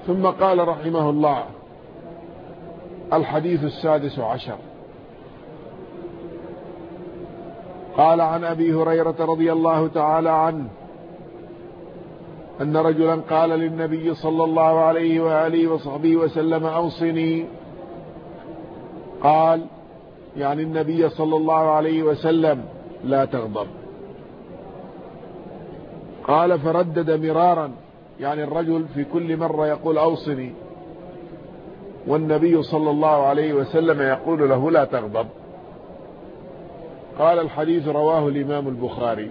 ثم قال رحمه الله: الحديث 16. قال: عن أبي هريرة رضي الله تعالى عنه أن رجلا قال للنبي صلى الله عليه وآله وصحبه وسلم: أوصني. قال: يعني النبي صلى الله عليه وسلم: لا تغضب. قال: فردد مرارا، يعني الرجل في كل مرة يقول: أوصني، والنبي صلى الله عليه وسلم يقول له: لا تغضب. قال: الحديث رواه الإمام البخاري،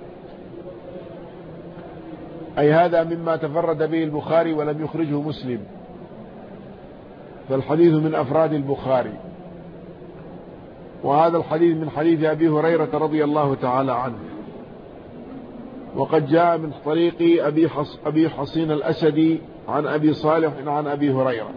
أي هذا مما تفرد به البخاري ولم يخرجه مسلم، فالحديث من أفراد البخاري. وهذا الحديث من حديث أبي هريرة رضي الله تعالى عنه، وقد جاء من طريق أبي حصين الأسدي عن أبي صالح عن أبي هريرة،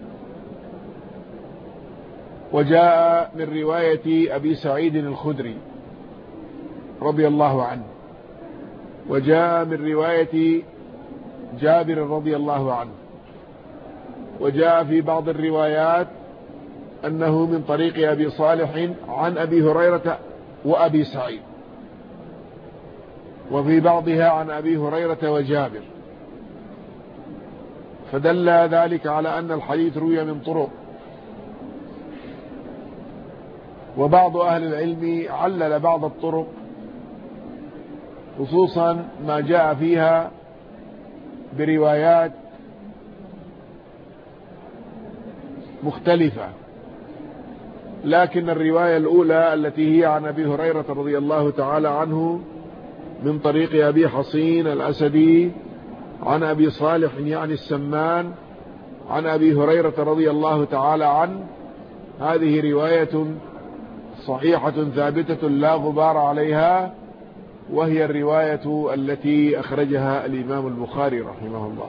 وجاء من رواية أبي سعيد الخدري رضي الله عنه، وجاء من رواية جابر رضي الله عنه، وجاء في بعض الروايات أنه من طريق أبي صالح عن أبي هريرة وأبي سعيد، وفي بعضها عن أبي هريرة وجابر، فدل ذلك على أن الحديث روي من طرق. وبعض أهل العلم علل بعض الطرق، خصوصا ما جاء فيها بروايات مختلفة، لكن الرواية الأولى التي هي عن أبي هريرة رضي الله تعالى عنه من طريق أبي حصين الأسدي عن أبي صالح يعني السمان عن أبي هريرة رضي الله تعالى عنه، هذه رواية صحيحة ثابتة لا غبار عليها، وهي الرواية التي أخرجها الإمام البخاري رحمه الله.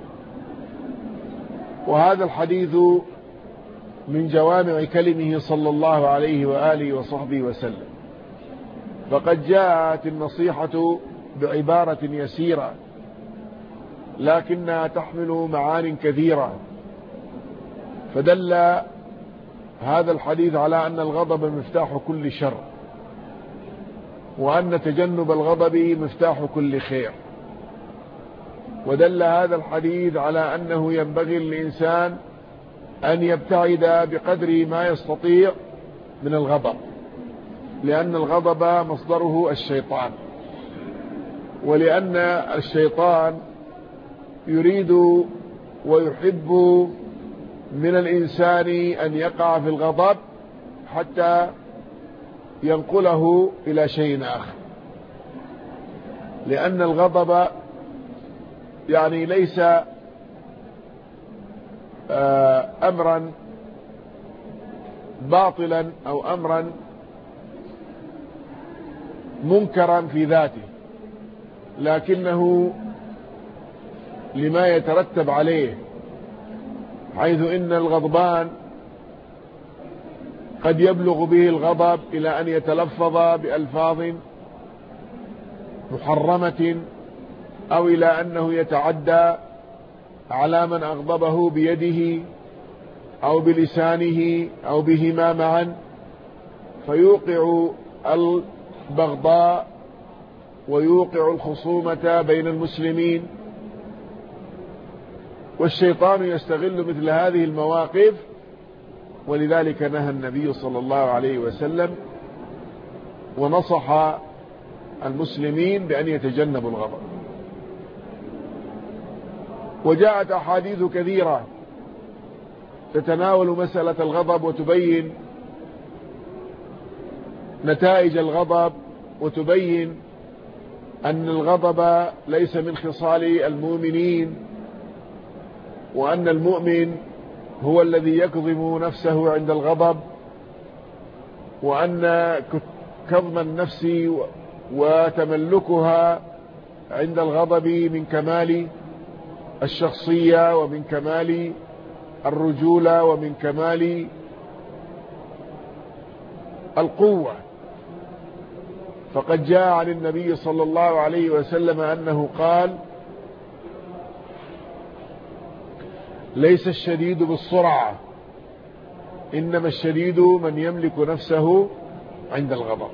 وهذا الحديث من جوامع كلمه صلى الله عليه وآله وصحبه وسلم، فقد جاءت النصيحة بعبارة يسيرة لكنها تحمل معان كثيرة، فدل هذا الحديث على أن الغضب مفتاح كل شر، وأن تجنب الغضب مفتاح كل خير. ودل هذا الحديث على أنه ينبغي للإنسان أن يبتعد بقدر ما يستطيع من الغضب، لأن الغضب مصدره الشيطان، ولأن الشيطان يريد ويحب من الإنسان أن يقع في الغضب حتى ينقله إلى شيء آخر، لأن الغضب يعني ليس أمرا باطلا أو أمرا منكرا في ذاته، لكنه لما يترتب عليه، حيث إن الغضبان قد يبلغ به الغضب إلى أن يتلفظ بألفاظ محرمة، أو إلى أنه يتعدى على من أغضبه بيده أو بلسانه أو بهما معا، فيوقع البغضاء ويوقع الخصومة بين المسلمين. والشيطان يستغل مثل هذه المواقف، ولذلك نهى النبي صلى الله عليه وسلم ونصح المسلمين بأن يتجنبوا الغضب. وجاءت أحاديث كثيرة تتناول مسألة الغضب وتبين نتائج الغضب، وتبين أن الغضب ليس من خصال المؤمنين، وأن المؤمن هو الذي يكظم نفسه عند الغضب، وأن كظم النفس وتملكها عند الغضب من كمال الشخصية ومن كمال الرجولة ومن كمال القوة. فقد جاء عن النبي صلى الله عليه وسلم أنه قال: ليس الشديد بالسرعة، إنما الشديد من يملك نفسه عند الغضب.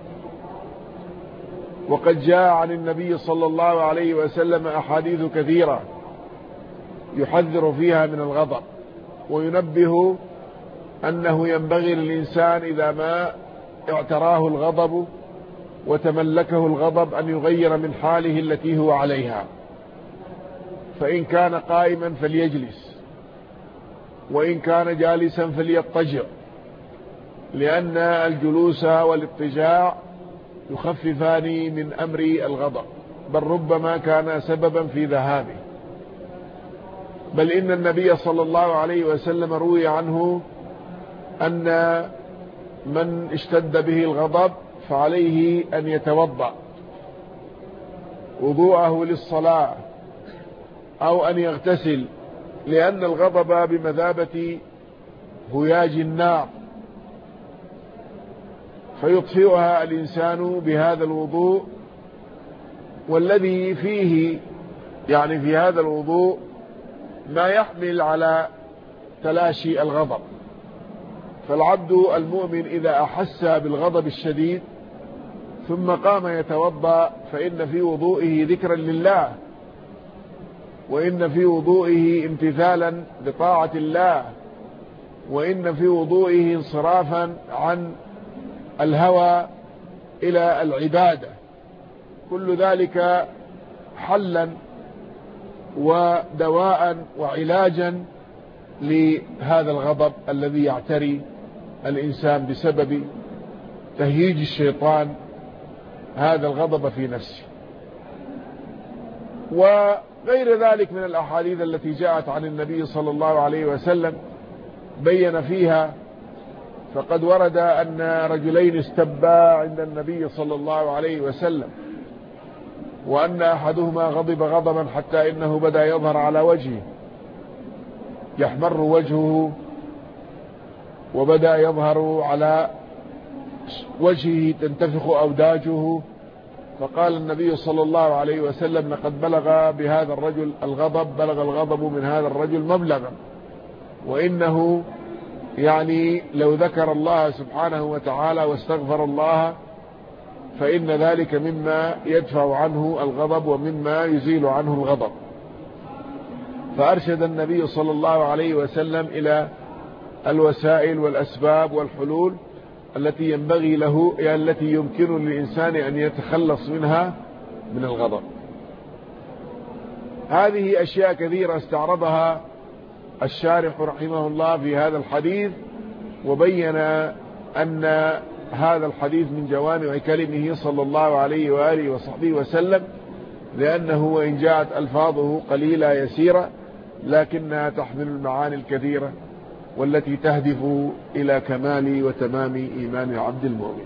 وقد جاء عن النبي صلى الله عليه وسلم أحاديث كثيرة يحذر فيها من الغضب، وينبه أنه ينبغي للإنسان إذا ما اعتراه الغضب وتملكه الغضب أن يغير من حاله التي هو عليها، فإن كان قائما فليجلس، وإن كان جالسا فليضطجع، لأن الجلوس والاضطجاع يخففان من أمر الغضب، بل ربما كان سببا في ذهابه. بل إن النبي صلى الله عليه وسلم روي عنه أن من اشتد به الغضب فعليه أن يتوضأ وضوءه للصلاة أو أن يغتسل، لأن الغضب بمثابة هياج النار، فيطفئها الإنسان بهذا الوضوء، والذي فيه يعني في هذا الوضوء ما يحمل على تلاشي الغضب. فالعبد المؤمن إذا أحس بالغضب الشديد ثم قام يتوضأ فإن في وضوئه ذكرا لله، وإن في وضوئه امتثالا لطاعة الله، وإن في وضوئه انصرافا عن الهوى إلى العبادة، كل ذلك حلا ودواء وعلاجا لهذا الغضب الذي يعتري الإنسان بسبب تهييج الشيطان هذا الغضب في نفسه. وغير ذلك من الأحاديث التي جاءت عن النبي صلى الله عليه وسلم بين فيها، فقد ورد أن رجلين استبا عند النبي صلى الله عليه وسلم، وأن أحدهما غضب غضبا حتى إنه بدأ يظهر على وجهه، يحمر وجهه وبدأ يظهر على وجهه تنتفخ أوداجه، فقال النبي صلى الله عليه وسلم لقد بلغ بهذا الرجل الغضب، بلغ الغضب من هذا الرجل مبلغا، وإنه يعني لو ذكر الله سبحانه وتعالى واستغفر الله فإن ذلك مما يدفع عنه الغضب ومما يزيل عنه الغضب. فأرشد النبي صلى الله عليه وسلم إلى الوسائل والأسباب والحلول التي ينبغي له، التي يمكن للإنسان أن يتخلص منها من الغضب. هذه أشياء كثيرة استعرضها الشارح رحمه الله في هذا الحديث، وبين أن هذا الحديث من جوامع كلمه صلى الله عليه وآله وصحبه وسلم، لأنه وإن جاءت ألفاظه قليلة يسيرة لكنها تحمل المعاني الكثيرة والتي تهدف إلى كمال وتمام إيمان العبد المؤمن.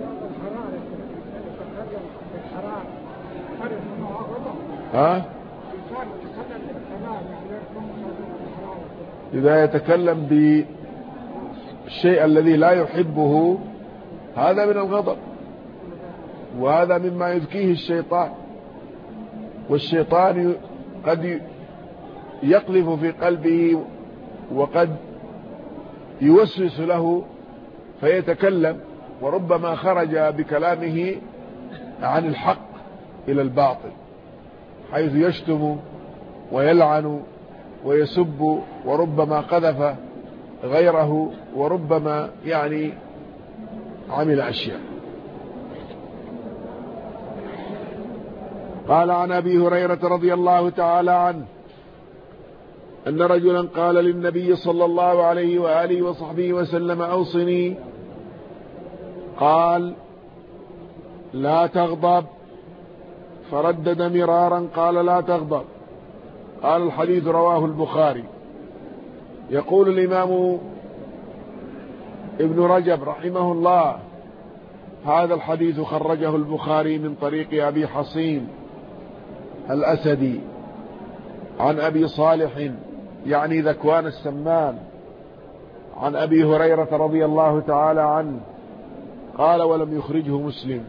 إذا يتكلم بالشيء الذي لا يحبه هذا من الغضب، وهذا مما يذكيه الشيطان، والشيطان قد يقذف في قلبه وقد يوسوس له فيتكلم، وربما خرج بكلامه عن الحق إلى الباطل، حيث يشتم ويلعن ويسب، وربما قذف غيره، وربما يعني عمل أشياء. قال عن أبي هريرة رضي الله تعالى عنه أن رجلا قال للنبي صلى الله عليه وآله وصحبه وسلم أوصني، قال لا تغضب، فردد مرارا قال لا تغضب. قال الحديث رواه البخاري. يقول الإمام ابن رجب رحمه الله هذا الحديث خرجه البخاري من طريق أبي حصين الأسدي عن أبي صالح يعني ذكوان السمان عن أبي هريرة رضي الله تعالى عنه قال ولم يخرجه مسلم،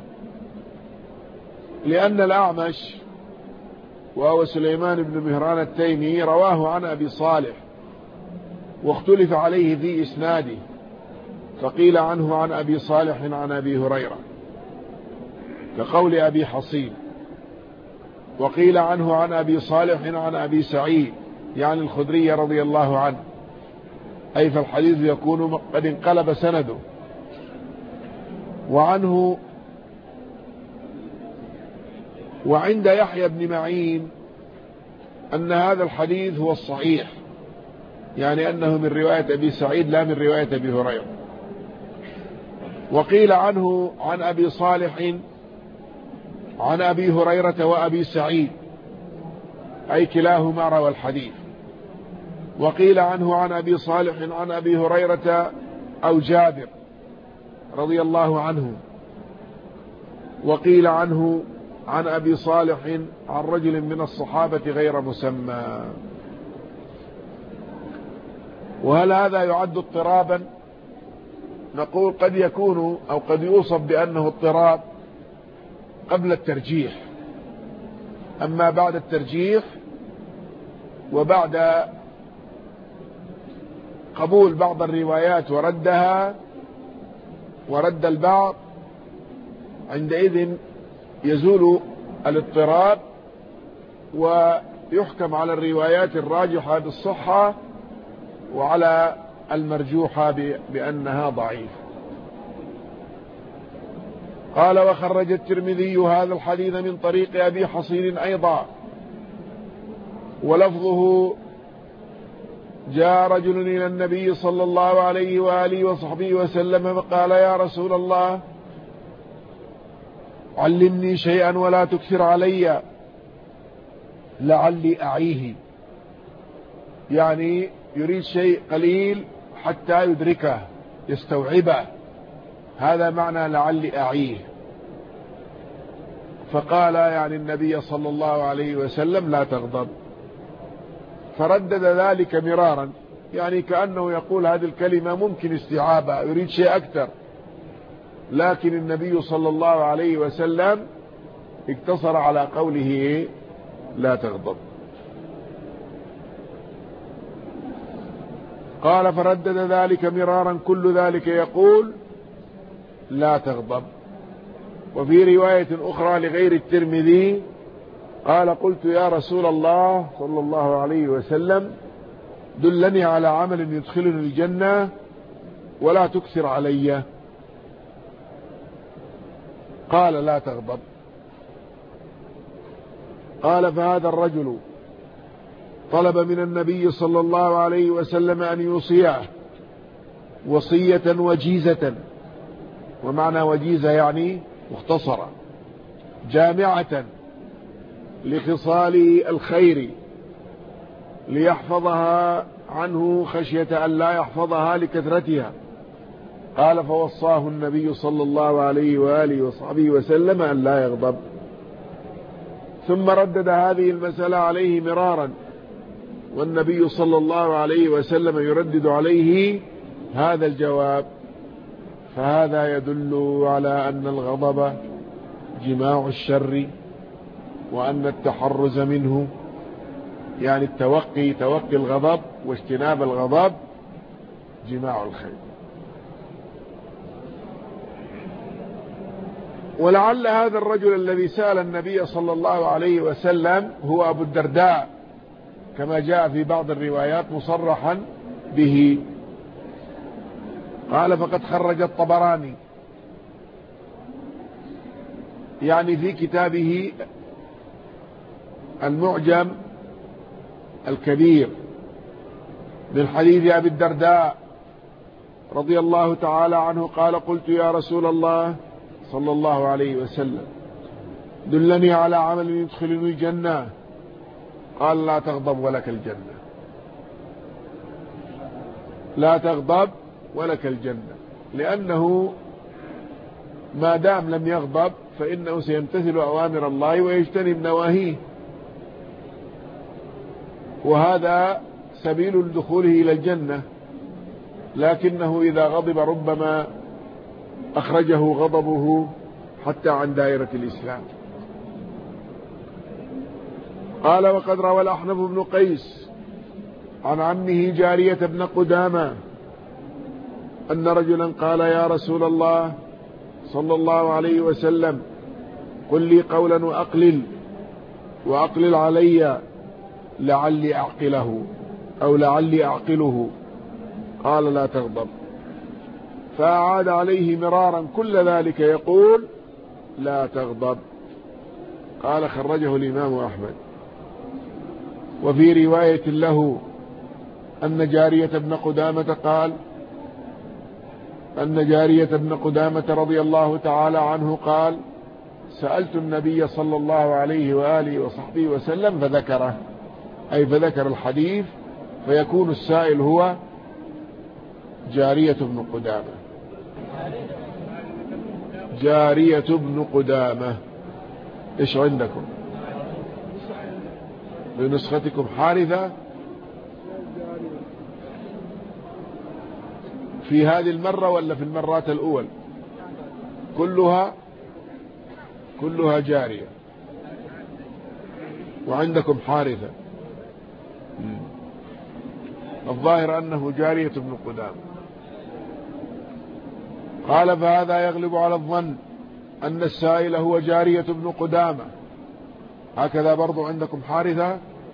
لأن الأعمش وهو سليمان بن مهران التيمي رواه عن أبي صالح واختلف عليه في إسناده، فقيل عنه عن أبي صالح عن أبي هريرة كقول أبي حصين، وقيل عنه عن أبي صالح عن أبي سعيد يعني الخدري رضي الله عنه، أي فالحديث يكون قد انقلب سنده. وعنه وعند يحيى بن معين أن هذا الحديث هو الصحيح، يعني أنه من رواية أبي سعيد لا من رواية أبي هريرة. وقيل عنه عن أبي صالح عن أبي هريرة وأبي سعيد، أي كلاهما روى الحديث. وقيل عنه عن أبي صالح عن أبي هريرة أو جابر رضي الله عنه. وقيل عنه عن أبي صالح عن رجل من الصحابة غير مسمى. وهل هذا يعد اضطرابا؟ نقول قد يكون أو قد يوصف بأنه اضطراب قبل الترجيح، أما بعد الترجيح وبعد قبول بعض الروايات وردها ورد البعض، عندئذ يزول الاضطراب ويحكم على الروايات الراجحة بالصحة وعلى المرجوحة بأنها ضعيفة. قال وخرج الترمذي هذا الحديث من طريق أبي حصين أيضا، ولفظه جاء رجل إلى النبي صلى الله عليه وآله وصحبه وسلم فقال يا رسول الله علمني شيئا ولا تكثر علي لعلي أعيه، يعني يريد شيء قليل حتى يدركه يستوعبه، هذا معنى لعلي أعيه. فقال يعني النبي صلى الله عليه وسلم لا تغضب، فردد ذلك مرارا، يعني كأنه يقول هذه الكلمة ممكن استيعابها، يريد شيء أكثر، لكن النبي صلى الله عليه وسلم اقتصر على قوله لا تغضب. قال فردد ذلك مرارا كل ذلك يقول لا تغضب. وفي رواية أخرى لغير الترمذي قال قلت يا رسول الله صلى الله عليه وسلم دلني على عمل يدخلني الجنة ولا تكثر علي. قال لا تغضب. قال فهذا الرجل طلب من النبي صلى الله عليه وسلم أن يوصيه وصية وجيزة، ومعنى وجيزة يعني مختصرة جامعة لخصال الخير ليحفظها عنه خشية أن لا يحفظها لكثرتها. قال فوصاه النبي صلى الله عليه وآله وصحبه وسلم أن لا يغضب، ثم ردد هذه المسألة عليه مرارا، والنبي صلى الله عليه وسلم يردد عليه هذا الجواب. فهذا يدل على أن الغضب جماع الشر، وأن التحرز منه يعني توقي الغضب واجتناب الغضب جماع الخير. ولعل هذا الرجل الذي سأل النبي صلى الله عليه وسلم هو أبو الدرداء، كما جاء في بعض الروايات مصرحا به. قال فقد خرج الطبراني يعني في كتابه المعجم الكبير من حديث أبي الدرداء رضي الله تعالى عنه قال قلت يا رسول الله صلى الله عليه وسلم دلني على عمل يدخلني الجنة. قال لا تغضب ولك الجنة، لا تغضب ولك الجنة، لأنه ما دام لم يغضب فإنه سيمتثل أوامر الله ويجتنب نواهيه، وهذا سبيل دخوله إلى الجنة. لكنه إذا غضب ربما أخرجه غضبه حتى عن دائرة الإسلام. قال وقد روى الأحنف بن قيس عن عمه جارية بن قدامة أن رجلا قال يا رسول الله صلى الله عليه وسلم قل لي قولا وأقلل علي لعلي أعقله أو لعلي أعقله. قال لا تغضب. فأعاد عليه مرارا كل ذلك يقول لا تغضب. قال خرجه الإمام أحمد. وفي رواية له أن جارية بن قدامة قال أن جارية بن قدامة رضي الله تعالى عنه قال سألت النبي صلى الله عليه وآله وصحبه وسلم فذكره، أي فذكر الحديث، فيكون السائل هو جارية بن قدامة. جارية بن قدامة. إيش عندكم بنسختكم؟ حارثة في هذه المرة ولا في المرات الأول؟ كلها جارية، وعندكم حارثة. الظاهر أنه جارية بن قدامة. قال فهذا يغلب على الظن أن السائل هو جارية بن قدامة. هكذا برضو عندكم حارثة.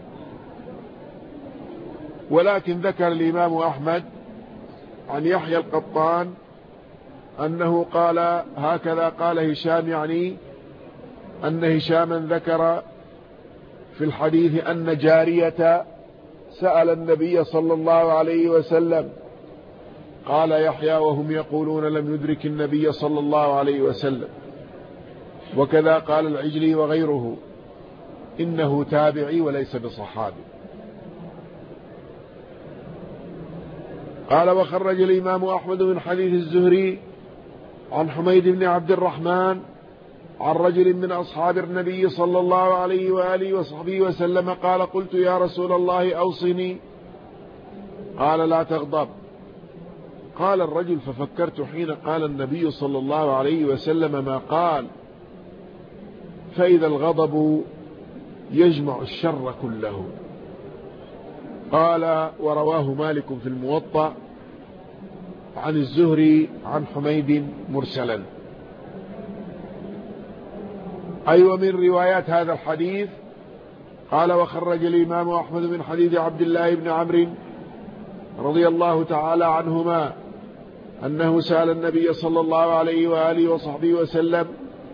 ولكن ذكر الإمام أحمد عن يحيى القطان أنه قال هكذا قال هشام، يعني أن هشاما ذكر في الحديث أن جارية سأل النبي صلى الله عليه وسلم. قال يحيى وهم يقولون لم يدرك النبي صلى الله عليه وسلم. وكذا قال العجلي وغيره إنه تابعي وليس بصحابي. قال وخرج الإمام أحمد من حديث الزهري عن حميد بن عبد الرحمن عن رجل من أصحاب النبي صلى الله عليه وآله وصحبه وسلم قال قلت يا رسول الله أوصني. قال لا تغضب. قال الرجل ففكرت حين قال النبي صلى الله عليه وسلم ما قال، فإذا الغضب يجمع الشر كله. قال ورواه مالك في الموطأ عن الزهري عن حميد مرسلا. أي ومن روايات هذا الحديث قال وخرج الإمام أحمد من حديث عبد الله بن عمرو رضي الله تعالى عنهما أنه سأل النبي صلى الله عليه وآله وصحبه وسلم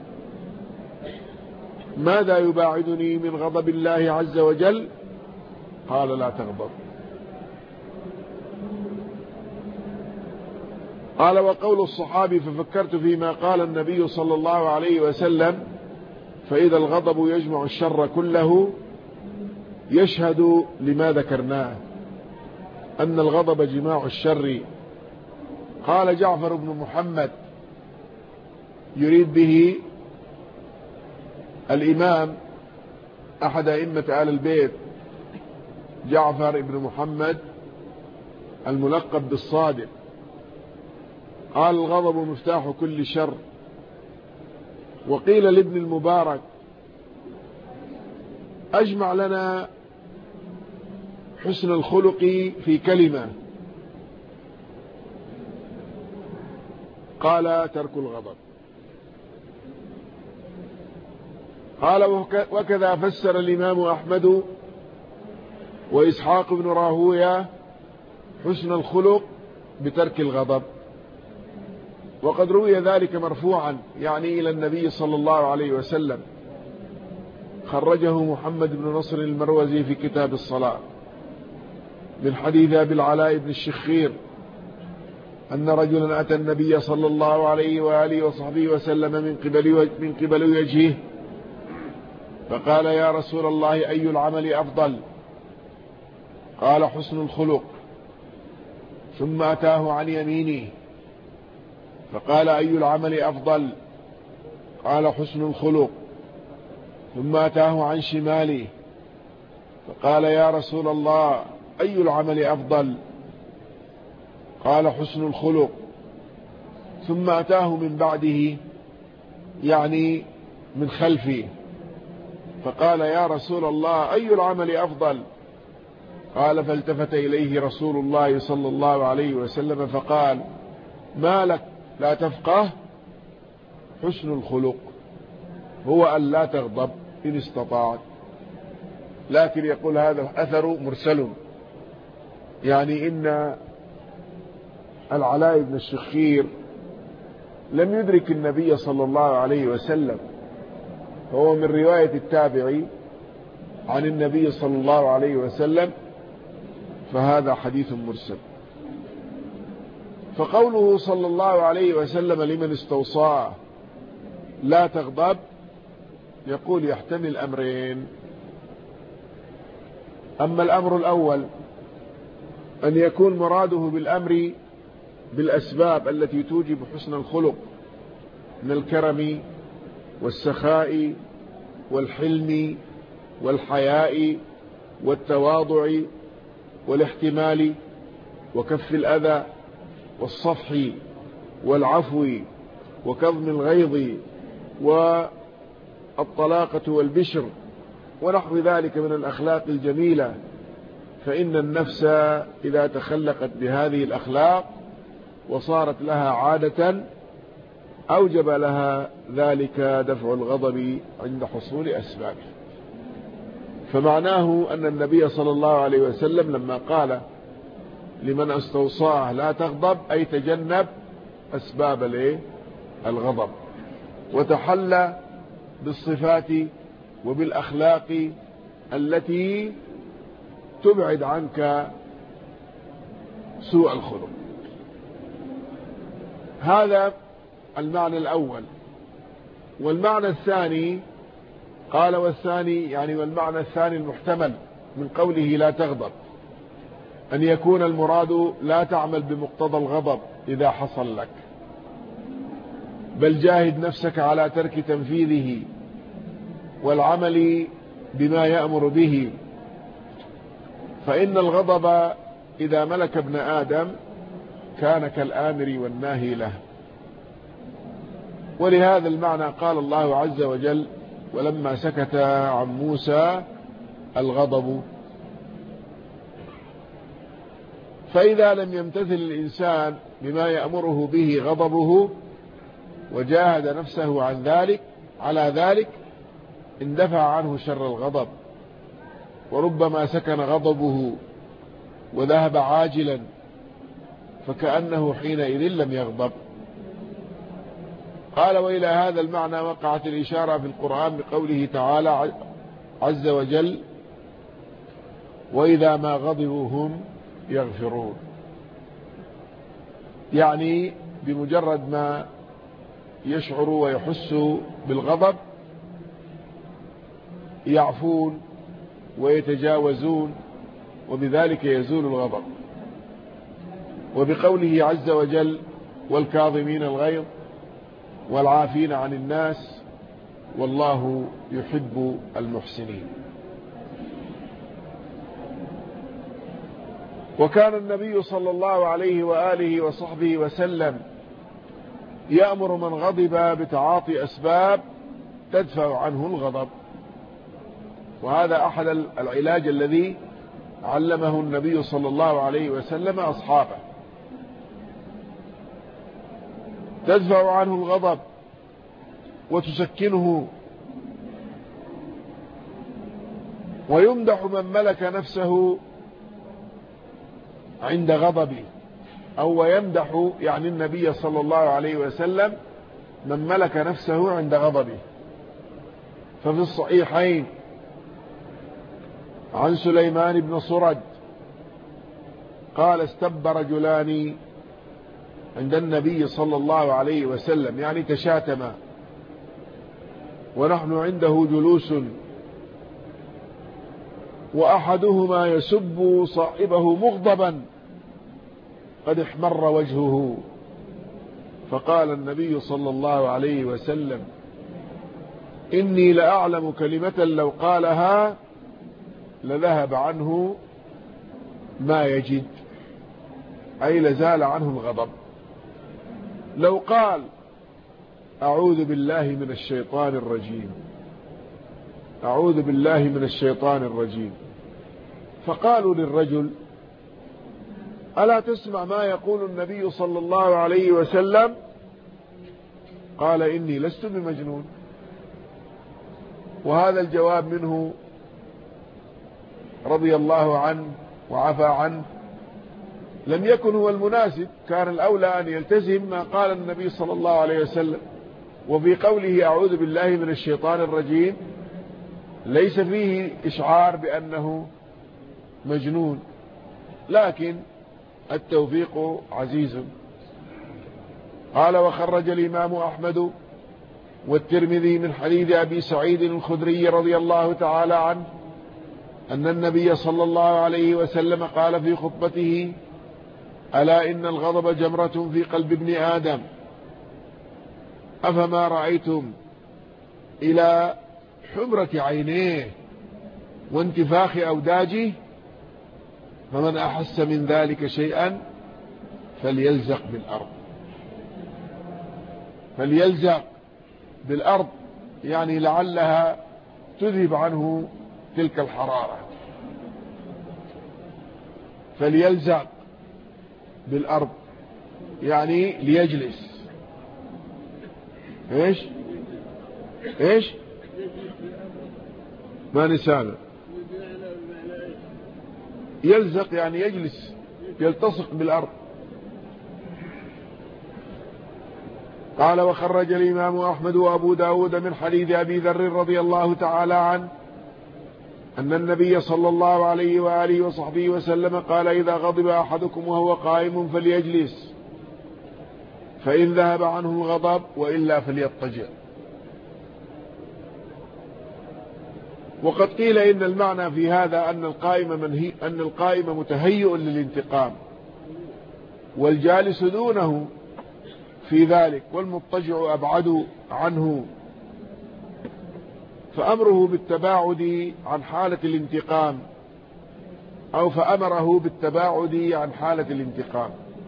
ماذا يباعدني من غضب الله عز وجل؟ قال لا تغضب. قال وقول الصحابي ففكرت فيما قال النبي صلى الله عليه وسلم فإذا الغضب يجمع الشر كله يشهد لما ذكرناه أن الغضب جماع الشر. قال جعفر بن محمد يريد به الإمام أحد أئمة آل البيت جعفر بن محمد الملقب بالصادق. قال الغضب مفتاح كل شر. وقيل لابن المبارك أجمع لنا حسن الخلق في كلمة. قال ترك الغضب. قال وكذا فسر الإمام أحمد وإسحاق بن راهوية حسن الخلق بترك الغضب. وقد روي ذلك مرفوعا يعني إلى النبي صلى الله عليه وسلم. خرجه محمد بن نصر المروزي في كتاب الصلاة من حديث أبي العلاء بن الشخير أن رجلا أتى النبي صلى الله عليه وآله وصحبه وسلم من قبل وجهه فقال يا رسول الله أي العمل أفضل؟ قال حسن الخلق. ثم أتاه عن يمينه فقال أي العمل أفضل؟ قال حسن الخلق. ثم أتاه عن شماله فقال يا رسول الله أي العمل أفضل؟ قال حسن الخلق. ثم أتاه من بعده يعني من خلفه فقال يا رسول الله أي العمل أفضل؟ قال فالتفت إليه رسول الله صلى الله عليه وسلم فقال ما لك لا تفقه؟ حسن الخلق هو أن لا تغضب إن استطعت. لكن يقول هذا الأثر مرسل، يعني إن العلاء بن الشخير لم يدرك النبي صلى الله عليه وسلم، هو من رواية التابعي عن النبي صلى الله عليه وسلم، فهذا حديث مرسل. فقوله صلى الله عليه وسلم لمن استوصاه لا تغضب يقول يحتمل أمرين. أما الأمر الأول أن يكون مراده بالأمر بالأسباب التي توجب حسن الخلق من الكرم والسخاء والحلم والحياء والتواضع والاحتمال وكف الأذى والصفح والعفو وكظم الغيظ والطلاقة والبشر ونحو ذلك من الأخلاق الجميلة، فإن النفس إذا تخلقت بهذه الأخلاق وصارت لها عادة أوجب لها ذلك دفع الغضب عند حصول أسبابه. فمعناه أن النبي صلى الله عليه وسلم لما قال لمن استوصاه لا تغضب أي تجنب أسباب الغضب، وتحلى بالصفات وبالأخلاق التي تبعد عنك سوء الخلق. هذا المعنى الأول. والمعنى الثاني قال والثاني يعني والمعنى الثاني المحتمل من قوله لا تغضب أن يكون المراد لا تعمل بمقتضى الغضب إذا حصل لك، بل جاهد نفسك على ترك تنفيذه والعمل بما يأمر به، فإن الغضب إذا ملك ابن آدم كان كالآمر والناهي له. ولهذا المعنى قال الله عز وجل ولما سكت عن موسى الغضب. فإذا لم يمتثل الإنسان بما يأمره به غضبه وجاهد نفسه عن ذلك على ذلك اندفع عنه شر الغضب، وربما سكن غضبه وذهب عاجلا فكأنه حينئذ لم يغضب. قال وإلى هذا المعنى وقعت الإشارة في القرآن بقوله تعالى عز وجل وإذا ما غضبوا هم يغفرون، يعني بمجرد ما يشعروا ويحسوا بالغضب يعفون ويتجاوزون وبذلك يزول الغضب. وبقوله عز وجل والكاظمين الغيظ والعافين عن الناس والله يحب المحسنين. وكان النبي صلى الله عليه وآله وصحبه وسلم يأمر من غضب بتعاطي أسباب تدفع عنه الغضب، وهذا أحد العلاج الذي علمه النبي صلى الله عليه وسلم أصحابه، تدفع عنه الغضب وتسكنه. ويمدح من ملك نفسه عند غضبه، أو يمدح يعني النبي صلى الله عليه وسلم من ملك نفسه عند غضبه. ففي الصحيحين عن سليمان بن صرد قال استب رجلان عند النبي صلى الله عليه وسلم، يعني تشاتما ونحن عنده جلوس، وأحدهما يسب صاحبه مغضبا قد احمر وجهه، فقال النبي صلى الله عليه وسلم إني لأعلم كلمة لو قالها لذهب عنه ما يجد، أي لزال عنه الغضب. لو قال أعوذ بالله من الشيطان الرجيم، أعوذ بالله من الشيطان الرجيم، فقالوا للرجل: ألا تسمع ما يقول النبي صلى الله عليه وسلم؟ قال: إني لست بمجنون. وهذا الجواب منه رضي الله عنه وعفى عنه لم يكن هو المناسب، كان الأولى أن يلتزم ما قال النبي صلى الله عليه وسلم. وفي قوله أعوذ بالله من الشيطان الرجيم ليس فيه إشعار بأنه مجنون، لكن التوفيق عزيز. قال: وخرج الإمام أحمد والترمذي من حديث أبي سعيد الخدري رضي الله تعالى عنه أن النبي صلى الله عليه وسلم قال في خطبته: ألا إن الغضب جمرة في قلب ابن آدم، أفما رأيتم إلى حمرة عينيه وانتفاخ أوداجه، فمن أحس من ذلك شيئا فليلزق بالأرض. فليلزق بالأرض يعني لعلها تذهب عنه تلك الحرارة. فليلزق بالأرض يعني ليجلس. ايش ما نسانا. يلزق يعني يجلس، يلتصق بالأرض. قال: وخرج الإمام أحمد وأبو داود من حديث أبي ذر رضي الله تعالى عنه أن النبي صلى الله عليه وآله وصحبه وسلم قال: إذا غضب أحدكم وهو قائم فليجلس، فإن ذهب عنه الغضب وإلا فليضطجع. وقد قيل إن المعنى في هذا أن القائم متهيئ للانتقام، والجالس دونه في ذلك، والمضطجع أبعد عنه، فأمره بالتباعد عن حالة الانتقام، أو فأمره بالتباعد عن حالة الانتقام.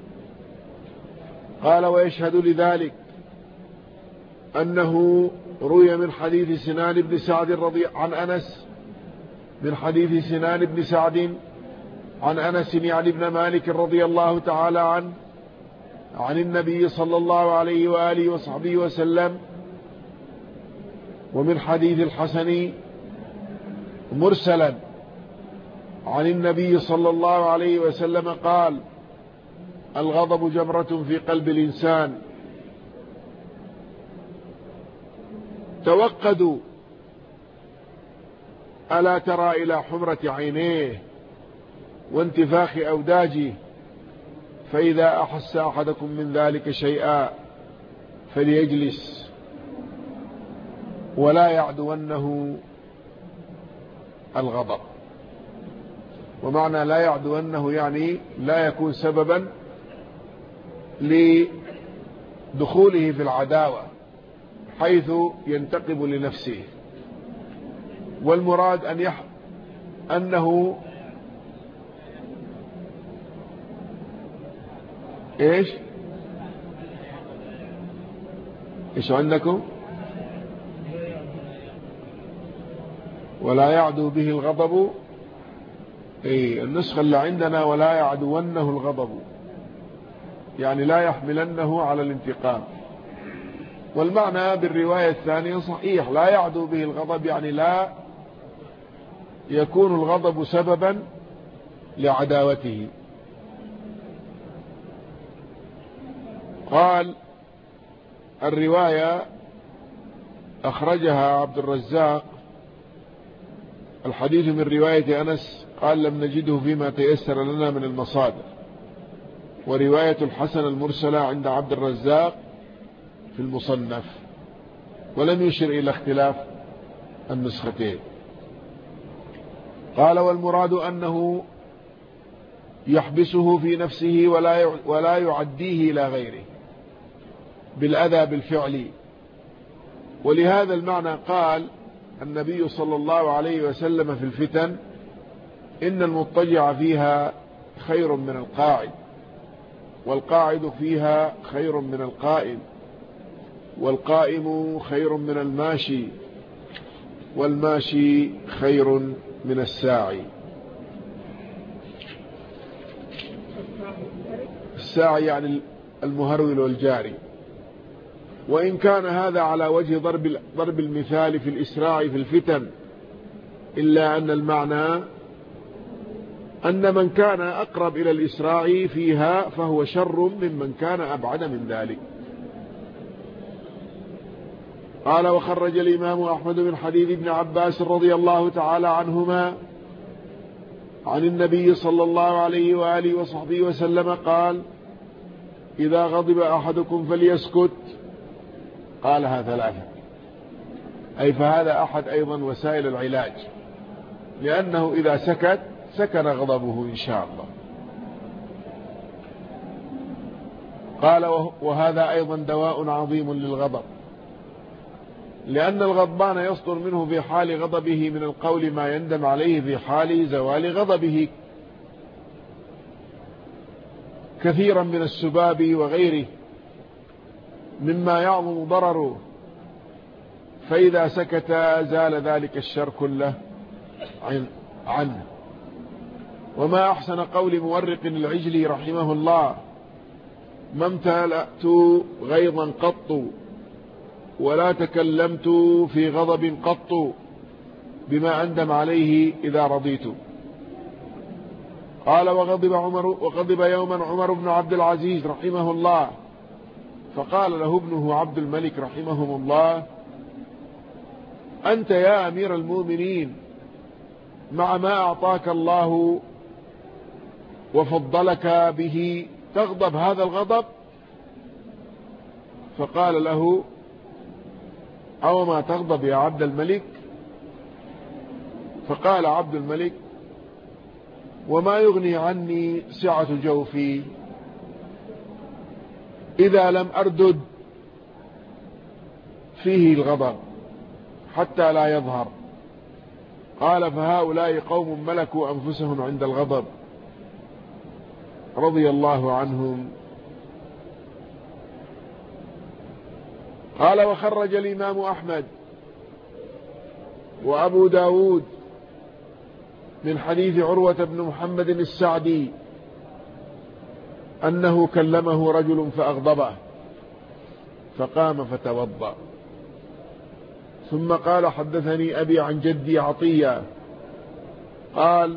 قال: ويشهد لذلك أنه روي من حديث سنان بن سعد عن أنس، من حديث سنان بن سعد عن أنس يعني ابن مالك رضي الله تعالى عنه عن النبي صلى الله عليه وآله وصحبه وسلم، ومن حديث الحسن مرسلا عن النبي صلى الله عليه وسلم قال: الغضب جمرة في قلب الإنسان، توقدوا ألا ترى إلى حمرة عينيه وانتفاخ أوداجه، فإذا أحس أحدكم من ذلك شيئا فليجلس ولا يعدونه الغضب. ومعنى لا يعدونه يعني لا يكون سببا لدخوله في العداوة حيث ينتقم لنفسه. والمراد أنه إيش عندكم؟ ولا يعدو به الغضب. النسخة اللي عندنا ولا يعدونه الغضب، يعني لا يحملنه على الانتقام. والمعنى بالرواية الثانية صحيح، لا يعدو به الغضب يعني لا يكون الغضب سببا لعداوته. قال: الرواية أخرجها عبد الرزاق، الحديث من رواية أنس قال: لم نجده فيما تيسر لنا من المصادر. ورواية الحسن المرسلة عند عبد الرزاق في المصنف، ولم يشر إلى اختلاف النسختين. قال: والمراد أنه يحبسه في نفسه ولا يعديه إلى غيره بالأذى بالفعل. ولهذا المعنى قال النبي صلى الله عليه وسلم في الفتن: إن المضطجع فيها خير من القاعد، والقاعد فيها خير من القائم، والقائم خير من الماشي، والماشي خير من الساعي. الساعي يعني المهرول والجاري. وإن كان هذا على وجه ضرب المثال في الإسراع في الفتن، إلا أن المعنى أن من كان أقرب إلى الإسراع فيها فهو شر ممن كان أبعد من ذلك. قال: وخرج الإمام أحمد من حديث ابن عباس رضي الله تعالى عنهما عن النبي صلى الله عليه وآله وصحبه وسلم قال: إذا غضب أحدكم فليسكت. قالها ثلاثة، أي فهذا أحد أيضا وسائل العلاج، لأنه إذا سكت سكن غضبه إن شاء الله. قال: وهذا أيضا دواء عظيم للغضب، لأن الغضبان يصدر منه في حال غضبه من القول ما يندم عليه في حال زوال غضبه، كثيرا من السباب وغيره مما يعظم ضرره، فإذا سكت زال ذلك الشر كله عنه. وما أحسن قول مورق العجلي رحمه الله: ما امتلأت غيظا قط ولا تكلمت في غضب قط بما أندم عليه إذا رضيت. قال: وغضب يوما عمر بن عبد العزيز رحمه الله، فقال له ابنه عبد الملك رحمهم الله: أنت يا أمير المؤمنين مع ما أعطاك الله وفضلك به تغضب هذا الغضب؟ فقال له: أو ما تغضب يا عبد الملك؟ فقال عبد الملك: وما يغني عني سعة جوفي إذا لم أردد فيه الغضب حتى لا يظهر. قال: فهؤلاء قوم ملكوا أنفسهم عند الغضب رضي الله عنهم. قال: وخرج الإمام أحمد وأبو داود من حديث عروة بن محمد السعدي أنه كلمه رجل فأغضبه فقام فتوضأ، ثم قال: حدثني أبي عن جدي عطية قال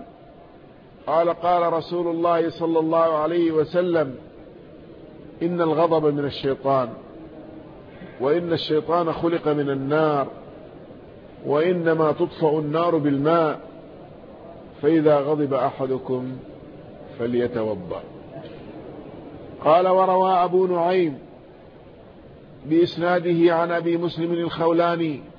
رسول الله صلى الله عليه وسلم: إن الغضب من الشيطان، وإن الشيطان خلق من النار، وإنما تطفأ النار بالماء، فإذا غضب أحدكم فليتوضأ. قال: وروى أبو نعيم بإسناده عن أبي مسلم الخولاني